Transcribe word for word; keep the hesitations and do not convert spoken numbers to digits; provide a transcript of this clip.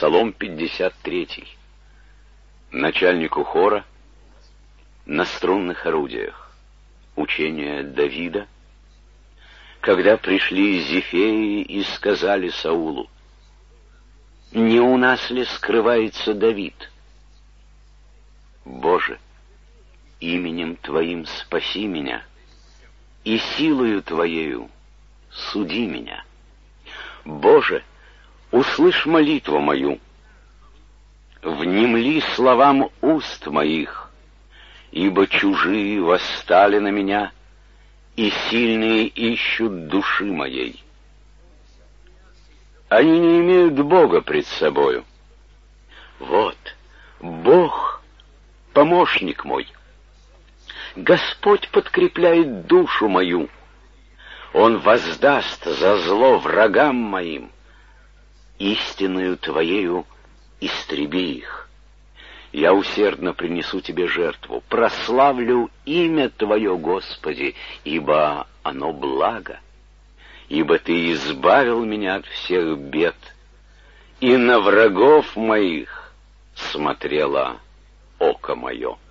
Псалом пятьдесят третий. Начальнику хора на струнных орудиях. Учение Давида. Когда пришли Зефеи и сказали Саулу: «Не у нас ли скрывается Давид?» Боже, именем Твоим спаси меня, и силою Твоею суди меня. Боже, услышь молитву мою, внемли словам уст моих, ибо чужие восстали на меня, и сильные ищут души моей. Они не имеют Бога пред собою. Вот, Бог, помощник мой. Господь подкрепляет душу мою. Он воздаст за зло врагам моим. Истинную Твоею истреби их. Я усердно принесу Тебе жертву, прославлю имя Твое, Господи, ибо оно благо. Ибо Ты избавил меня от всех бед, и на врагов моих смотрело око мое.